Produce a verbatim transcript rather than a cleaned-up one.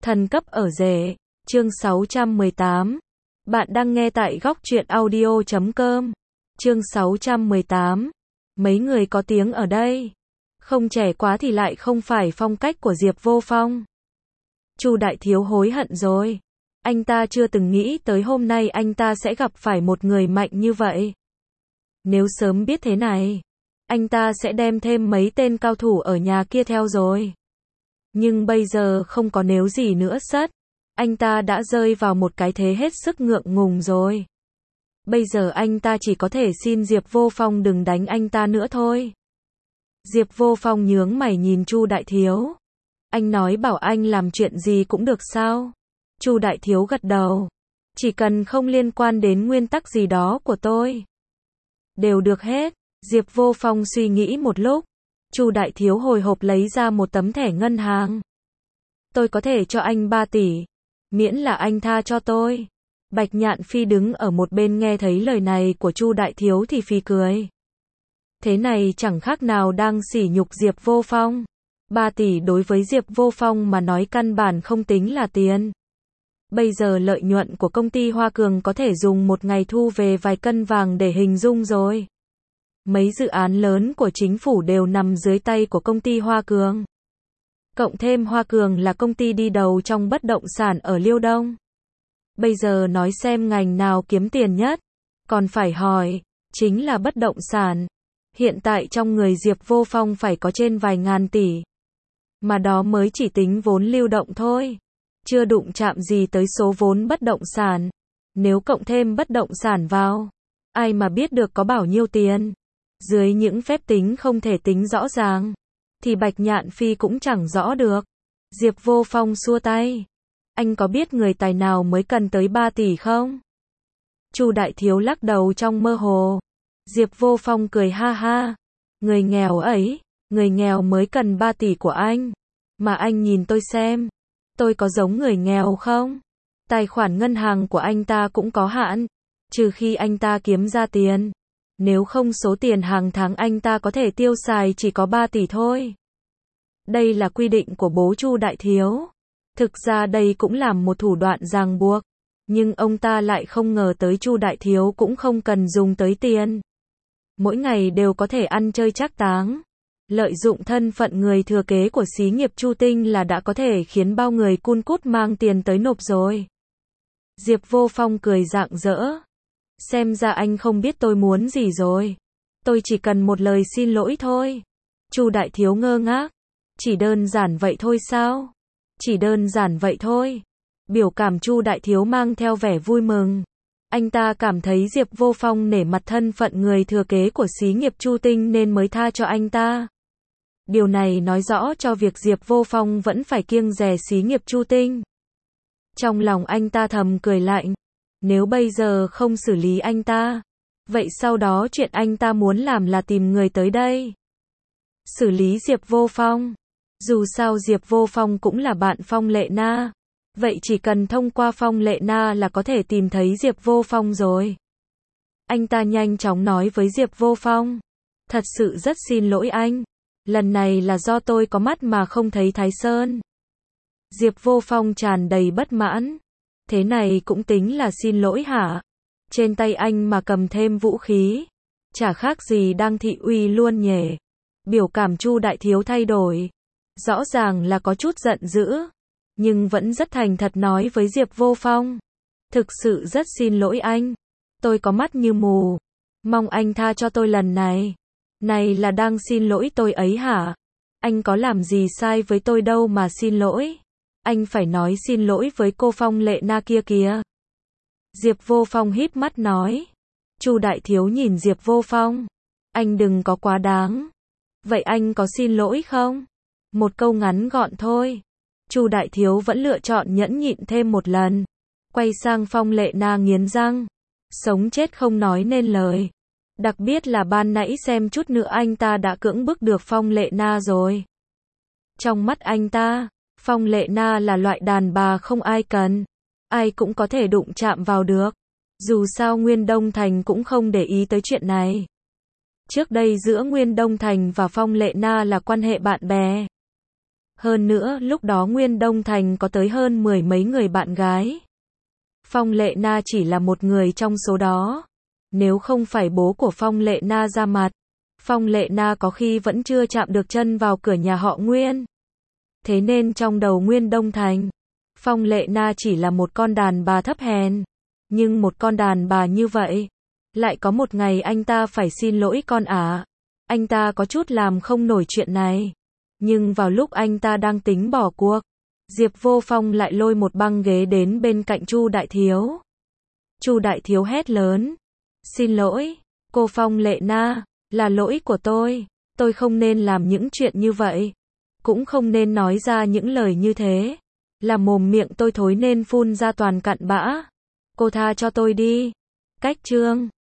Thần cấp ở rể, chương sáu trăm mười tám. Bạn đang nghe tại góc truyện audio chấm com. Chương sáu trăm mười tám. Mấy người có tiếng ở đây. Không trẻ quá thì lại không phải phong cách của Diệp Vô Phong. Chu Đại Thiếu hối hận rồi. Anh ta chưa từng nghĩ tới hôm nay anh ta sẽ gặp phải một người mạnh như vậy. Nếu sớm biết thế này, anh ta sẽ đem thêm mấy tên cao thủ ở nhà kia theo rồi. Nhưng bây giờ không có nếu gì nữa sất. Anh ta đã rơi vào một cái thế hết sức ngượng ngùng rồi. Bây giờ anh ta chỉ có thể xin Diệp Vô Phong đừng đánh anh ta nữa thôi. Diệp Vô Phong nhướng mày nhìn Chu Đại Thiếu. Anh nói bảo anh làm chuyện gì cũng được sao? Chu Đại Thiếu gật đầu. Chỉ cần không liên quan đến nguyên tắc gì đó của tôi. Đều được hết. Diệp Vô Phong suy nghĩ một lúc. Chu Đại Thiếu hồi hộp lấy ra một tấm thẻ ngân hàng. Tôi có thể cho anh ba tỷ. Miễn là anh tha cho tôi. Bạch Nhạn Phi đứng ở một bên nghe thấy lời này của Chu Đại Thiếu thì phì cười. Thế này chẳng khác nào đang sỉ nhục Diệp Vô Phong. ba tỷ đối với Diệp Vô Phong mà nói căn bản không tính là tiền. Bây giờ lợi nhuận của công ty Hoa Cường có thể dùng một ngày thu về vài cân vàng để hình dung rồi. Mấy dự án lớn của chính phủ đều nằm dưới tay của công ty Hoa Cường. Cộng thêm Hoa Cường là công ty đi đầu trong bất động sản ở Liêu Đông. Bây giờ nói xem ngành nào kiếm tiền nhất, còn phải hỏi, chính là bất động sản. Hiện tại trong người Diệp Vô Phong phải có trên vài ngàn tỷ. Mà đó mới chỉ tính vốn lưu động thôi. Chưa đụng chạm gì tới số vốn bất động sản. Nếu cộng thêm bất động sản vào, ai mà biết được có bao nhiêu tiền. Dưới những phép tính không thể tính rõ ràng, thì Bạch Nhạn Phi cũng chẳng rõ được. Diệp Vô Phong xua tay. Anh có biết người tài nào mới cần tới ba tỷ không? Chu Đại Thiếu lắc đầu trong mơ hồ. Diệp Vô Phong cười ha ha. Người nghèo ấy, người nghèo mới cần ba tỷ của anh. Mà anh nhìn tôi xem, tôi có giống người nghèo không? Tài khoản ngân hàng của anh ta cũng có hạn, trừ khi anh ta kiếm ra tiền. Nếu không số tiền hàng tháng anh ta có thể tiêu xài chỉ có ba tỷ thôi. Đây là quy định của bố Chu Đại Thiếu. Thực ra đây cũng là một thủ đoạn ràng buộc. Nhưng ông ta lại không ngờ tới Chu Đại Thiếu cũng không cần dùng tới tiền. Mỗi ngày đều có thể ăn chơi trác táng. Lợi dụng thân phận người thừa kế của xí nghiệp Chu Tinh là đã có thể khiến bao người cun cút mang tiền tới nộp rồi. Diệp Vô Phong cười rạng rỡ. Xem ra anh không biết tôi muốn gì rồi. Tôi chỉ cần một lời xin lỗi thôi. Chu Đại Thiếu ngơ ngác. Chỉ đơn giản vậy thôi sao? Chỉ đơn giản vậy thôi. Biểu cảm Chu Đại Thiếu mang theo vẻ vui mừng. Anh ta cảm thấy Diệp Vô Phong nể mặt thân phận người thừa kế của xí nghiệp Chu Tinh nên mới tha cho anh ta. Điều này nói rõ cho việc Diệp Vô Phong vẫn phải kiêng dè xí nghiệp Chu Tinh. Trong lòng anh ta thầm cười lạnh. Nếu bây giờ không xử lý anh ta, vậy sau đó chuyện anh ta muốn làm là tìm người tới đây. Xử lý Diệp Vô Phong. Dù sao Diệp Vô Phong cũng là bạn Phong Lệ Na. Vậy chỉ cần thông qua Phong Lệ Na là có thể tìm thấy Diệp Vô Phong rồi. Anh ta nhanh chóng nói với Diệp Vô Phong. Thật sự rất xin lỗi anh. Lần này là do tôi có mắt mà không thấy Thái Sơn. Diệp Vô Phong tràn đầy bất mãn. Thế này cũng tính là xin lỗi hả? Trên tay anh mà cầm thêm vũ khí. Chả khác gì đang thị uy luôn nhỉ. Biểu cảm Chu Đại Thiếu thay đổi. Rõ ràng là có chút giận dữ. Nhưng vẫn rất thành thật nói với Diệp Vô Phong. Thực sự rất xin lỗi anh. Tôi có mắt như mù. Mong anh tha cho tôi lần này. Này là đang xin lỗi tôi ấy hả? Anh có làm gì sai với tôi đâu mà xin lỗi. Anh phải nói xin lỗi với cô Phong Lệ Na kia kìa. Diệp Vô Phong híp mắt nói. Chu Đại Thiếu nhìn Diệp Vô Phong. Anh đừng có quá đáng. Vậy anh có xin lỗi không? Một câu ngắn gọn thôi. Chu Đại Thiếu vẫn lựa chọn nhẫn nhịn thêm một lần. Quay sang Phong Lệ Na nghiến răng. Sống chết không nói nên lời. Đặc biệt là ban nãy xem chút nữa anh ta đã cưỡng bức được Phong Lệ Na rồi. Trong mắt anh ta, Phong Lệ Na là loại đàn bà không ai cần. Ai cũng có thể đụng chạm vào được. Dù sao Nguyên Đông Thành cũng không để ý tới chuyện này. Trước đây giữa Nguyên Đông Thành và Phong Lệ Na là quan hệ bạn bè. Hơn nữa lúc đó Nguyên Đông Thành có tới hơn mười mấy người bạn gái. Phong Lệ Na chỉ là một người trong số đó. Nếu không phải bố của Phong Lệ Na ra mặt, Phong Lệ Na có khi vẫn chưa chạm được chân vào cửa nhà họ Nguyên. Thế nên trong đầu Nguyên Đông Thành, Phong Lệ Na chỉ là một con đàn bà thấp hèn. Nhưng một con đàn bà như vậy, lại có một ngày anh ta phải xin lỗi con ả. Anh ta có chút làm không nổi chuyện này. Nhưng vào lúc anh ta đang tính bỏ cuộc, Diệp Vô Phong lại lôi một băng ghế đến bên cạnh Chu Đại Thiếu. Chu Đại Thiếu hét lớn. Xin lỗi, cô Phong Lệ Na, là lỗi của tôi. Tôi không nên làm những chuyện như vậy. Cũng không nên nói ra những lời như thế. Là mồm miệng tôi thối nên phun ra toàn cặn bã. Cô tha cho tôi đi. Cách chương